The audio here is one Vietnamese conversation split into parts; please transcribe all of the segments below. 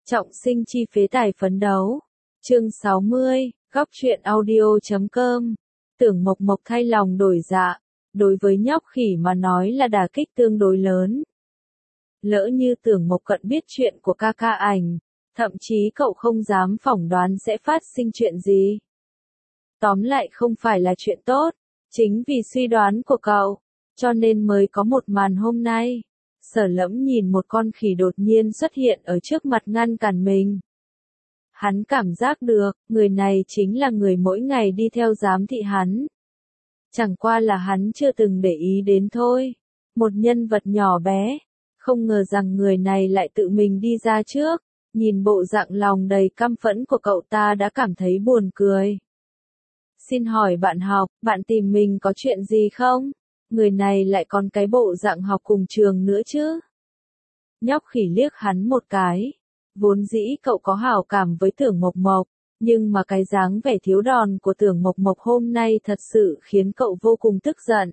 Trọng sinh chi phế tài phấn đấu. Chương 60, góc truyện audio.com. Tưởng Mộc Mộc thay lòng đổi dạ, đối với nhóc khỉ mà nói là đả kích tương đối lớn. Lỡ như Tưởng Mộc Cận biết chuyện của ca ca ảnh, thậm chí cậu không dám phỏng đoán sẽ phát sinh chuyện gì. Tóm lại không phải là chuyện tốt, chính vì suy đoán của cậu, cho nên mới có một màn hôm nay. Sở Lẫm nhìn một con khỉ đột nhiên xuất hiện ở trước mặt ngăn cản mình. Hắn cảm giác được, người này chính là người mỗi ngày đi theo giám thị hắn. Chẳng qua là hắn chưa từng để ý đến thôi. Một nhân vật nhỏ bé, không ngờ rằng người này lại tự mình đi ra trước. Nhìn bộ dạng lòng đầy căm phẫn của cậu ta đã cảm thấy buồn cười. Xin hỏi bạn học, bạn tìm mình có chuyện gì không? Người này lại còn cái bộ dạng học cùng trường nữa chứ. Nhóc khỉ liếc hắn một cái. Vốn dĩ cậu có hảo cảm với Tưởng Mộc Mộc, nhưng mà cái dáng vẻ thiếu đòn của Tưởng Mộc Mộc hôm nay thật sự khiến cậu vô cùng tức giận.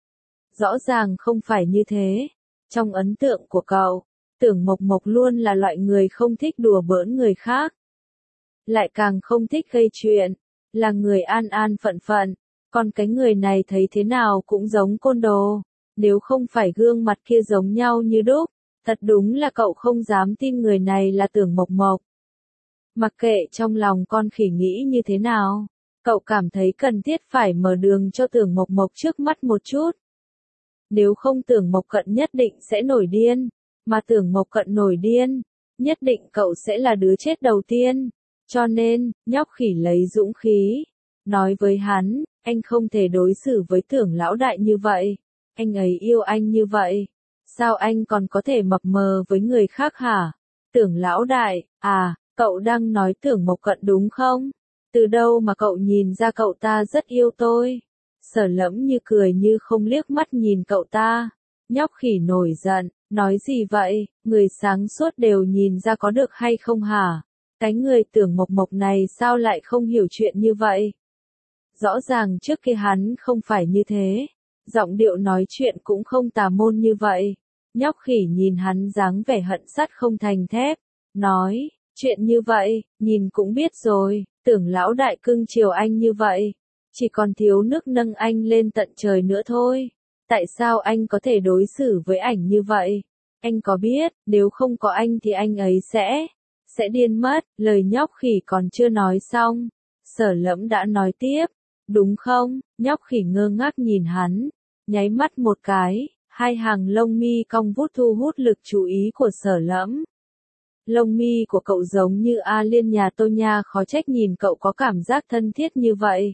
Rõ ràng không phải như thế. Trong ấn tượng của cậu, Tưởng Mộc Mộc luôn là loại người không thích đùa bỡn người khác. Lại càng không thích gây chuyện, là người an an phận phận. Còn cái người này thấy thế nào cũng giống côn đồ, nếu không phải gương mặt kia giống nhau như đúc, thật đúng là cậu không dám tin người này là Tưởng Mộc Mộc. Mặc kệ trong lòng con khỉ nghĩ như thế nào, cậu cảm thấy cần thiết phải mở đường cho Tưởng Mộc Mộc trước mắt một chút. Nếu không Tưởng Mộc Cận nhất định sẽ nổi điên, mà Tưởng Mộc Cận nổi điên, nhất định cậu sẽ là đứa chết đầu tiên. Cho nên, nhóc khỉ lấy dũng khí, nói với hắn, anh không thể đối xử với Tưởng lão đại như vậy, anh ấy yêu anh như vậy, sao anh còn có thể mập mờ với người khác hả? Tưởng lão đại, à, cậu đang nói Tưởng Mộc Cận đúng không? Từ đâu mà cậu nhìn ra cậu ta rất yêu tôi? Sở Lẫm như cười như không liếc mắt nhìn cậu ta. Nhóc khỉ nổi giận, nói gì vậy, người sáng suốt đều nhìn ra có được hay không hả? Cái người Tưởng Mộc Mộc này sao lại không hiểu chuyện như vậy? Rõ ràng trước kia hắn không phải như thế, giọng điệu nói chuyện cũng không tà môn như vậy. Nhóc khỉ nhìn hắn dáng vẻ hận sắt không thành thép, nói, chuyện như vậy, nhìn cũng biết rồi, Tưởng lão đại cưng chiều anh như vậy, chỉ còn thiếu nước nâng anh lên tận trời nữa thôi. Tại sao anh có thể đối xử với ảnh như vậy? Anh có biết, nếu không có anh thì anh ấy sẽ điên mất. Lời nhóc khỉ còn chưa nói xong, Sở Lẫm đã nói tiếp, đúng không? Nhóc khỉ ngơ ngác nhìn hắn, nháy mắt một cái, hai hàng lông mi cong vút thu hút lực chú ý của Sở Lẫm. Lông mi của cậu giống như A Liên nhà tôi nha, khó trách nhìn cậu có cảm giác thân thiết như vậy.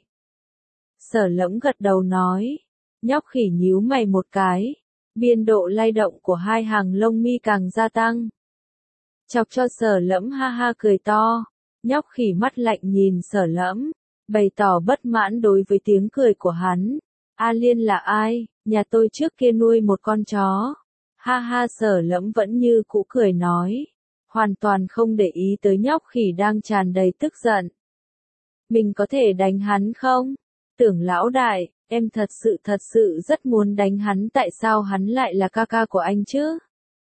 Sở Lẫm gật đầu nói, nhóc khỉ nhíu mày một cái, biên độ lay động của hai hàng lông mi càng gia tăng. Chọc cho Sở Lẫm ha ha cười to, nhóc khỉ mắt lạnh nhìn Sở Lẫm, bày tỏ bất mãn đối với tiếng cười của hắn. A Liên là ai? Nhà tôi trước kia nuôi một con chó. Ha ha, Sở Lẫm vẫn như cũ cười nói, hoàn toàn không để ý tới nhóc khỉ đang tràn đầy tức giận. Mình có thể đánh hắn không? Tưởng lão đại, em thật sự rất muốn đánh hắn, tại sao hắn lại là ca ca của anh chứ?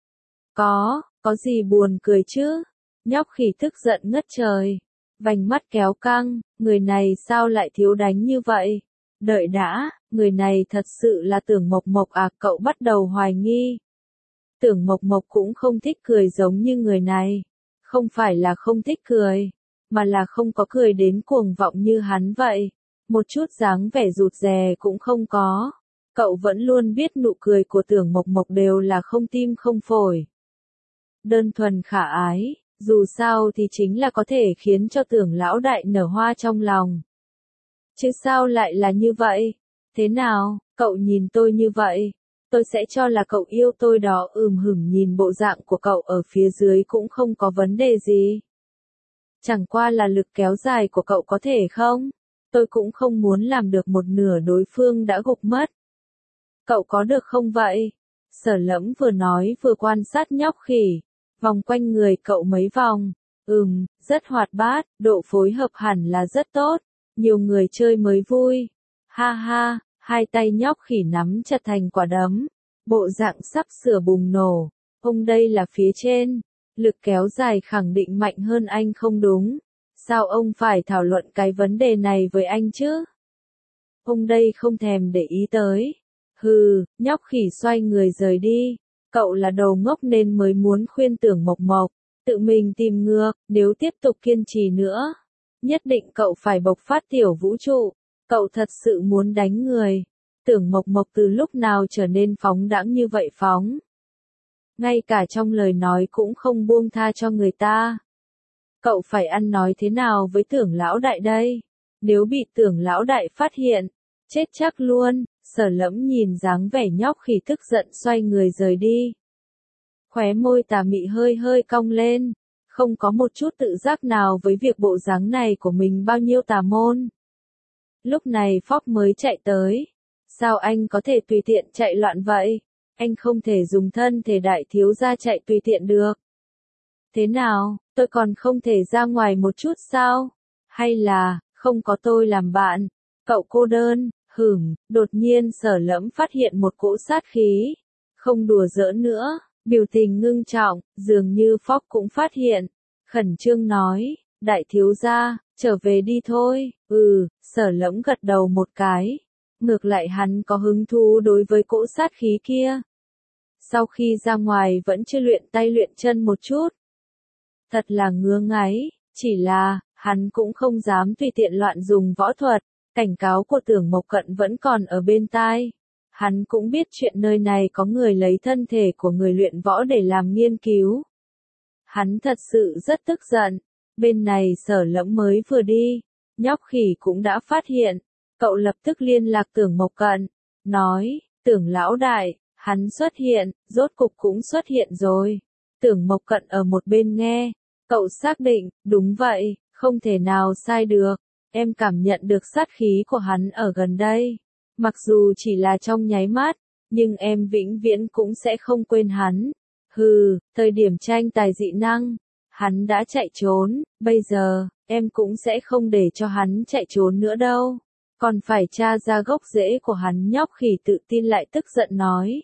Có gì buồn cười chứ? Nhóc khỉ tức giận ngất trời, vành mắt kéo căng, người này sao lại thiếu đánh như vậy? Đợi đã, người này thật sự là Tưởng Mộc Mộc à? Cậu bắt đầu hoài nghi. Tưởng Mộc Mộc cũng không thích cười giống như người này, không phải là không thích cười, mà là không có cười đến cuồng vọng như hắn vậy, một chút dáng vẻ rụt rè cũng không có. Cậu vẫn luôn biết nụ cười của Tưởng Mộc Mộc đều là không tim không phổi, đơn thuần khả ái, dù sao thì chính là có thể khiến cho Tưởng lão đại nở hoa trong lòng. Chứ sao lại là như vậy? Thế nào, cậu nhìn tôi như vậy, tôi sẽ cho là cậu yêu tôi đó. Hửng, nhìn bộ dạng của cậu ở phía dưới cũng không có vấn đề gì. Chẳng qua là lực kéo dài của cậu có thể không? Tôi cũng không muốn làm được một nửa đối phương đã gục mất. Cậu có được không vậy? Sở Lẫm vừa nói vừa quan sát nhóc khỉ, vòng quanh người cậu mấy vòng. Rất hoạt bát, độ phối hợp hẳn là rất tốt, nhiều người chơi mới vui. Ha ha, hai tay nhóc khỉ nắm chặt thành quả đấm, bộ dạng sắp sửa bùng nổ. Ông đây là phía trên, Lực kéo dài khẳng định mạnh hơn anh không đúng. Sao ông phải thảo luận cái vấn đề này với anh chứ? Ông đây không thèm để ý tới. Hừ, nhóc khỉ xoay người rời đi. Cậu là đồ ngốc nên mới muốn khuyên Tưởng Mộc Mộc. Tự mình tìm ngược, nếu tiếp tục kiên trì nữa. Nhất định cậu phải bộc phát tiểu vũ trụ. Cậu thật sự muốn đánh người. Tưởng Mộc Mộc từ lúc nào trở nên phóng đãng như vậy phóng. Ngay cả trong lời nói cũng không buông tha cho người ta. Cậu phải ăn nói thế nào với Tưởng lão đại đây? Nếu bị Tưởng lão đại phát hiện, chết chắc luôn. Sở Lẫm nhìn dáng vẻ nhóc khỉ tức giận xoay người rời đi. Khóe môi tà mị hơi hơi cong lên, không có một chút tự giác nào với việc bộ dáng này của mình bao nhiêu tà môn. Lúc này Phóc mới chạy tới. Sao anh có thể tùy tiện chạy loạn vậy? Anh không thể dùng thân thể đại thiếu gia chạy tùy tiện được. Thế nào, tôi còn không thể ra ngoài một chút sao? Hay là, không có tôi làm bạn, cậu cô đơn? Đột nhiên Sở Lẫm phát hiện một cỗ sát khí. Không đùa giỡn nữa, biểu tình ngưng trọng, dường như Phóc cũng phát hiện. Khẩn trương nói, đại thiếu gia, trở về đi thôi. Sở Lẫm gật đầu một cái. Ngược lại hắn có hứng thú đối với cỗ sát khí kia. Sau khi ra ngoài vẫn chưa luyện tay luyện chân một chút. Thật là ngứa ngáy, chỉ là, hắn cũng không dám tùy tiện loạn dùng võ thuật. Cảnh cáo của Tưởng Mộc Cận vẫn còn ở bên tai. Hắn cũng biết chuyện nơi này có người lấy thân thể của người luyện võ để làm nghiên cứu. Hắn thật sự rất tức giận. Bên này Sở Lẫm mới vừa đi, nhóc khỉ cũng đã phát hiện. Cậu lập tức liên lạc Tưởng Mộc Cận, nói, Tưởng lão đại, hắn xuất hiện, rốt cục cũng xuất hiện rồi. Tưởng Mộc Cận ở một bên nghe, cậu xác định, đúng vậy, không thể nào sai được. Em cảm nhận được sát khí của hắn ở gần đây. Mặc dù chỉ là trong nháy mắt, nhưng em vĩnh viễn cũng sẽ không quên hắn. Thời điểm tranh tài dị năng, hắn đã chạy trốn, bây giờ, em cũng sẽ không để cho hắn chạy trốn nữa đâu. Còn phải tra ra gốc rễ của hắn. Nhóc khỉ tự tin lại tức giận nói.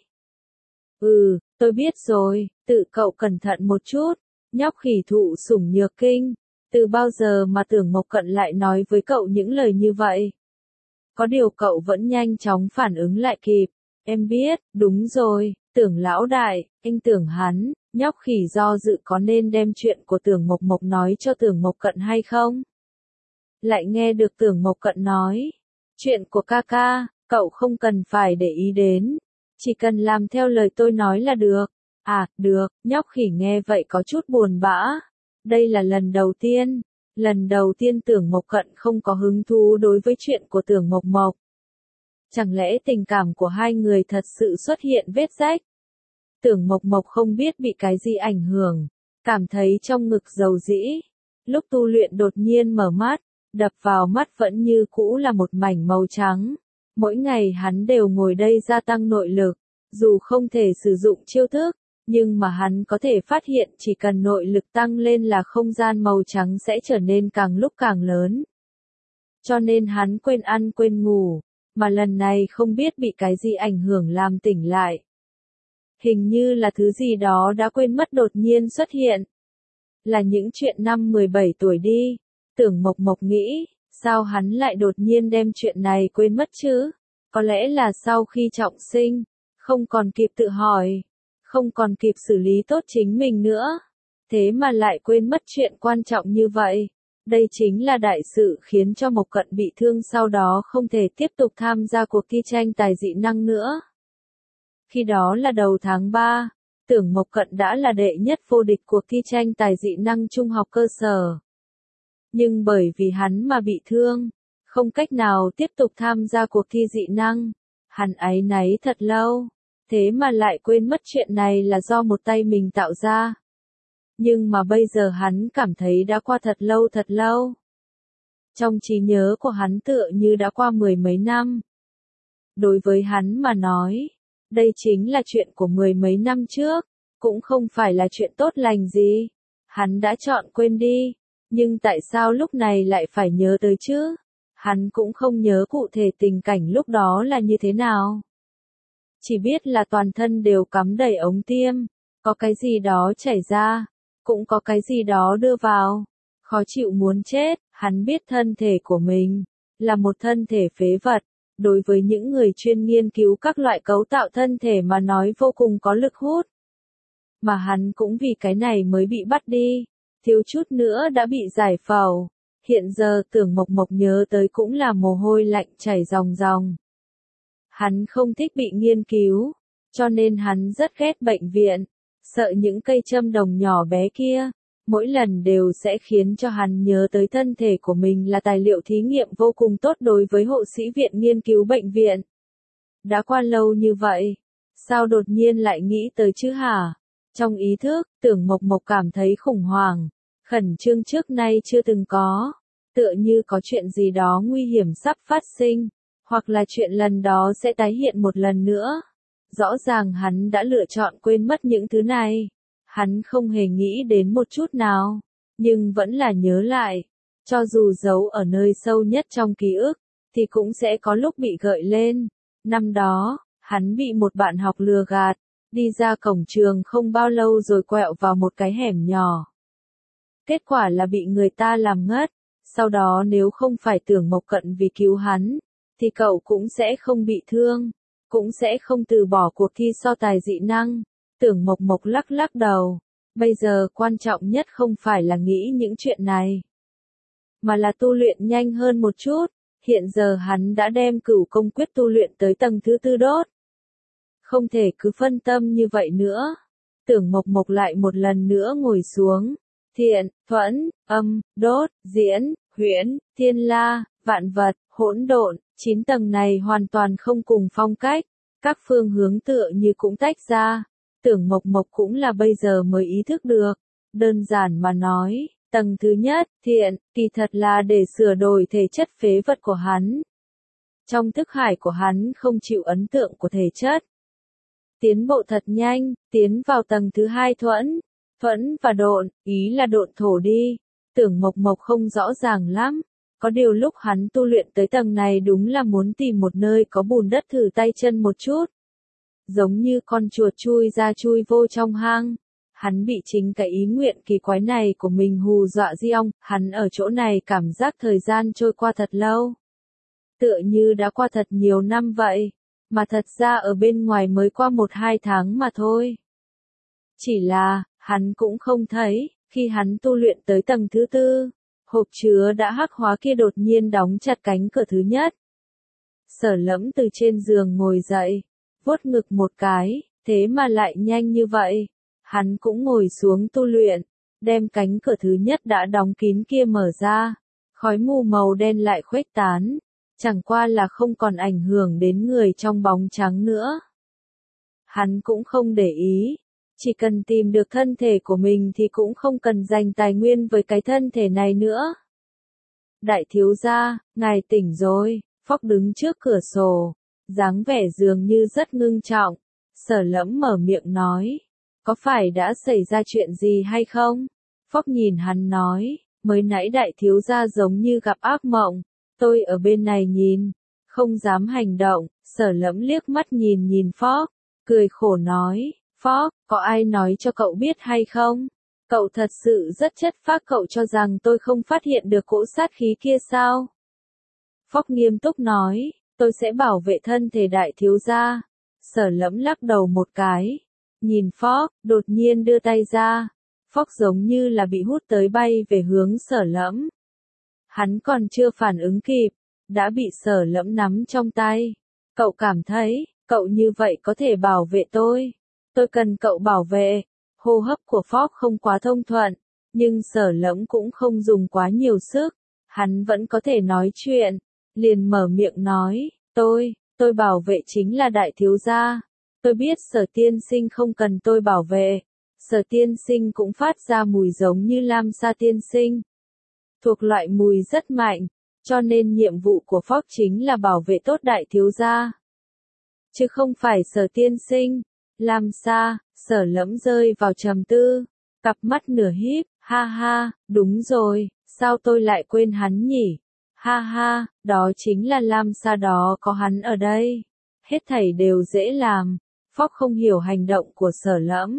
Tôi biết rồi, tự cậu cẩn thận một chút. Nhóc khỉ thụ sủng nhược kinh. Từ bao giờ mà Tưởng Mộc Cận lại nói với cậu những lời như vậy? Có điều cậu vẫn nhanh chóng phản ứng lại kịp. Em biết, đúng rồi, Tưởng lão đại, anh Tưởng hắn. Nhóc khỉ do dự có nên đem chuyện của Tưởng Mộc Mộc nói cho Tưởng Mộc Cận hay không? Lại nghe được Tưởng Mộc Cận nói. Chuyện của ca ca, cậu không cần phải để ý đến. Chỉ cần làm theo lời tôi nói là được. Được, nhóc khỉ nghe vậy có chút buồn bã. Đây là lần đầu tiên Tưởng Mộc Cận không có hứng thú đối với chuyện của Tưởng Mộc Mộc. Chẳng lẽ tình cảm của hai người thật sự xuất hiện vết rách? Tưởng Mộc Mộc không biết bị cái gì ảnh hưởng, cảm thấy trong ngực dầu dĩ. Lúc tu luyện đột nhiên mở mắt, đập vào mắt vẫn như cũ là một mảnh màu trắng. Mỗi ngày hắn đều ngồi đây gia tăng nội lực, dù không thể sử dụng chiêu thức. Nhưng mà hắn có thể phát hiện chỉ cần nội lực tăng lên là không gian màu trắng sẽ trở nên càng lúc càng lớn. Cho nên hắn quên ăn quên ngủ, mà lần này không biết bị cái gì ảnh hưởng làm tỉnh lại. Hình như là thứ gì đó đã quên mất đột nhiên xuất hiện. Là những chuyện năm 17 tuổi đi. Tưởng Mộc Mộc nghĩ, sao hắn lại đột nhiên đem chuyện này quên mất chứ? Có lẽ là sau khi trọng sinh, không còn kịp tự hỏi. Không còn kịp xử lý tốt chính mình nữa. Thế mà lại quên mất chuyện quan trọng như vậy. Đây chính là đại sự khiến cho Mộc Cận bị thương, sau đó không thể tiếp tục tham gia cuộc thi tranh tài dị năng nữa. Khi đó là đầu tháng 3, Tưởng Mộc Cận đã là đệ nhất vô địch cuộc thi tranh tài dị năng trung học cơ sở. Nhưng bởi vì hắn mà bị thương, không cách nào tiếp tục tham gia cuộc thi dị năng. Hắn áy náy thật lâu. Thế mà lại quên mất chuyện này là do một tay mình tạo ra. Nhưng mà bây giờ hắn cảm thấy đã qua thật lâu. Trong trí nhớ của hắn tựa như đã qua 10 mấy năm. Đối với hắn mà nói, đây chính là chuyện của 10 mấy năm trước, cũng không phải là chuyện tốt lành gì. Hắn đã chọn quên đi, nhưng tại sao lúc này lại phải nhớ tới chứ? Hắn cũng không nhớ cụ thể tình cảnh lúc đó là như thế nào. Chỉ biết là toàn thân đều cắm đầy ống tiêm, có cái gì đó chảy ra. cũng có cái gì đó đưa vào. Khó chịu muốn chết, hắn biết thân thể của mình là một thân thể phế vật. Đối với những người chuyên nghiên cứu các loại cấu tạo thân thể mà nói vô cùng có lực hút. Mà hắn cũng vì cái này mới bị bắt đi, thiếu chút nữa đã bị giải phẫu. Hiện giờ Tưởng Mộc Mộc nhớ tới cũng là mồ hôi lạnh chảy ròng ròng. Hắn không thích bị nghiên cứu, cho nên hắn rất ghét bệnh viện, sợ những cây châm đồng nhỏ bé kia, mỗi lần đều sẽ khiến cho hắn nhớ tới thân thể của mình là tài liệu thí nghiệm vô cùng tốt đối với hộ sĩ viện nghiên cứu bệnh viện. Đã qua lâu như vậy, sao đột nhiên lại nghĩ tới chứ hả? Trong ý thức, Tưởng Mộc Mộc cảm thấy khủng hoảng, khẩn trương trước nay chưa từng có, tựa như có chuyện gì đó nguy hiểm sắp phát sinh, hoặc là chuyện lần đó sẽ tái hiện một lần nữa. Rõ ràng hắn đã lựa chọn quên mất những thứ này. Hắn không hề nghĩ đến một chút nào, nhưng vẫn là nhớ lại. Cho dù giấu ở nơi sâu nhất trong ký ức, thì cũng sẽ có lúc bị gợi lên. Năm đó, hắn bị một bạn học lừa gạt, đi ra cổng trường không bao lâu rồi quẹo vào một cái hẻm nhỏ. Kết quả là bị người ta làm ngất. Sau đó nếu không phải Tưởng Mộc Cận vì cứu hắn, thì cậu cũng sẽ không bị thương, cũng sẽ không từ bỏ cuộc thi so tài dị năng. Tưởng Mộc Mộc lắc lắc đầu. Bây giờ quan trọng nhất không phải là nghĩ những chuyện này, mà là tu luyện nhanh hơn một chút. Hiện giờ hắn đã đem Cửu Công Quyết tu luyện tới tầng thứ 4 đốt. Không thể cứ phân tâm như vậy nữa. Tưởng Mộc Mộc lại một lần nữa ngồi xuống. Thiện, thuẫn, âm, đốt, diễn, huyễn, thiên la, vạn vật, hỗn độn, 9 tầng này hoàn toàn không cùng phong cách. Các phương hướng tựa như cũng tách ra. Tưởng Mộc Mộc cũng là bây giờ mới ý thức được. Đơn giản mà nói, tầng thứ nhất, thiện, kỳ thật là để sửa đổi thể chất phế vật của hắn. Trong thức hải của hắn không chịu ấn tượng của thể chất. Tiến bộ thật nhanh, tiến vào tầng thứ 2 thuẫn. Thuẫn và độn, ý là độn thổ đi. Tưởng Mộc Mộc không rõ ràng lắm. Có điều lúc hắn tu luyện tới tầng này đúng là muốn tìm một nơi có bùn đất thử tay chân một chút. Giống như con chuột chui ra chui vô trong hang. Hắn bị chính cái ý nguyện kỳ quái này của mình hù dọa riêng, hắn ở chỗ này cảm giác thời gian trôi qua thật lâu. Tựa như đã qua thật nhiều năm vậy, mà thật ra ở bên ngoài mới qua 1-2 tháng mà thôi. Chỉ là, hắn cũng không thấy, khi hắn tu luyện tới tầng thứ 4, hộp chứa đã hắc hóa kia đột nhiên đóng chặt cánh cửa thứ nhất. Sở Lẫm từ trên giường ngồi dậy, vuốt ngực một cái, thế mà lại nhanh như vậy. Hắn cũng ngồi xuống tu luyện, đem cánh cửa thứ nhất đã đóng kín kia mở ra. Khói mù màu đen lại khuếch tán, chẳng qua là không còn ảnh hưởng đến người trong bóng trắng nữa. Hắn cũng không để ý, chỉ cần tìm được thân thể của mình thì cũng không cần dành tài nguyên với cái thân thể này nữa. Đại thiếu gia, ngài tỉnh rồi. Phóc đứng trước cửa sổ, dáng vẻ dường như rất ngưng trọng. Sở Lẫm mở miệng nói, có phải đã xảy ra chuyện gì hay không? Phóc nhìn hắn nói, mới nãy đại thiếu gia giống như gặp ác mộng, tôi ở bên này nhìn, không dám hành động. Sở Lẫm liếc mắt nhìn nhìn Phóc, cười khổ nói, Phóc, có ai nói cho cậu biết hay không? Cậu thật sự rất chất phác, cậu cho rằng tôi không phát hiện được cỗ sát khí kia sao? Phóc nghiêm túc nói, tôi sẽ bảo vệ thân thể đại thiếu gia. Sở Lẫm lắc đầu một cái, nhìn Phóc, đột nhiên đưa tay ra. Phóc giống như là bị hút tới bay về hướng Sở Lẫm. Hắn còn chưa phản ứng kịp, đã bị Sở Lẫm nắm trong tay. Cậu cảm thấy, cậu như vậy có thể bảo vệ tôi. Tôi cần cậu bảo vệ. Hô hấp của Phóc không quá thông thuận, nhưng Sở Lẫm cũng không dùng quá nhiều sức. Hắn vẫn có thể nói chuyện, liền mở miệng nói, tôi bảo vệ chính là đại thiếu gia. Tôi biết Sở tiên sinh không cần tôi bảo vệ. Sở tiên sinh cũng phát ra mùi giống như Lam Sa tiên sinh. Thuộc loại mùi rất mạnh, cho nên nhiệm vụ của Phóc chính là bảo vệ tốt đại thiếu gia. Chứ không phải Sở tiên sinh. Lam Sa, Sở Lẫm rơi vào trầm tư, cặp mắt nửa híp, ha ha, đúng rồi, sao tôi lại quên hắn nhỉ? Ha ha, đó chính là Lam Sa đó, có hắn ở đây. Hết thảy đều dễ làm. Phóc không hiểu hành động của Sở Lẫm,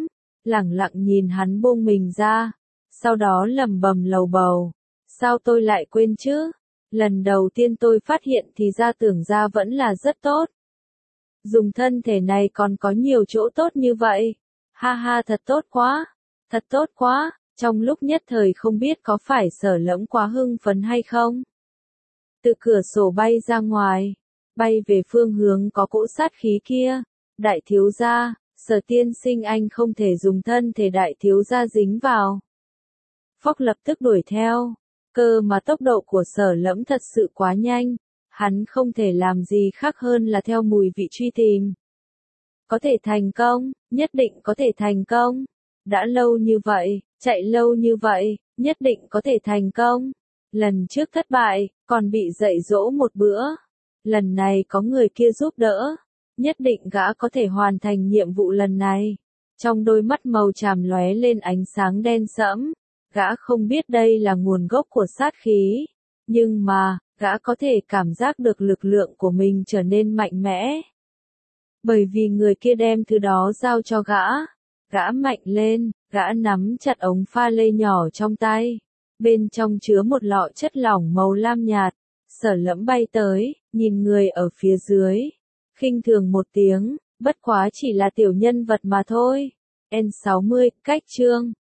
lẳng lặng nhìn hắn buông mình ra, sau đó lẩm bẩm lầu bầu. Sao tôi lại quên chứ? Lần đầu tiên tôi phát hiện thì ra tưởng ra vẫn là rất tốt. Dùng thân thể này còn có nhiều chỗ tốt như vậy. Ha ha, thật tốt quá. Thật tốt quá. Trong lúc nhất thời không biết có phải Sở Lẫm quá hưng phấn hay không. Từ cửa sổ bay ra ngoài, bay về phương hướng có cỗ sát khí kia. Đại thiếu gia, Sở tiên sinh anh không thể dùng thân thể đại thiếu gia dính vào. Phốc lập tức đuổi theo. Cơ mà tốc độ của Sở Lẫm thật sự quá nhanh, hắn không thể làm gì khác hơn là theo mùi vị truy tìm. Có thể thành công, nhất định có thể thành công. Đã lâu như vậy, chạy lâu như vậy, nhất định có thể thành công. Lần trước thất bại, còn bị dạy dỗ một bữa. Lần này có người kia giúp đỡ, nhất định gã có thể hoàn thành nhiệm vụ lần này. Trong đôi mắt màu tràm lóe lên ánh sáng đen sẫm. Gã không biết đây là nguồn gốc của sát khí, nhưng mà, gã có thể cảm giác được lực lượng của mình trở nên mạnh mẽ. Bởi vì người kia đem thứ đó giao cho gã. Gã mạnh lên, gã nắm chặt ống pha lê nhỏ trong tay. Bên trong chứa một lọ chất lỏng màu lam nhạt. Sở Lẫm bay tới, nhìn người ở phía dưới. Khinh thường một tiếng, bất quá chỉ là tiểu nhân vật mà thôi. N60, cách chương.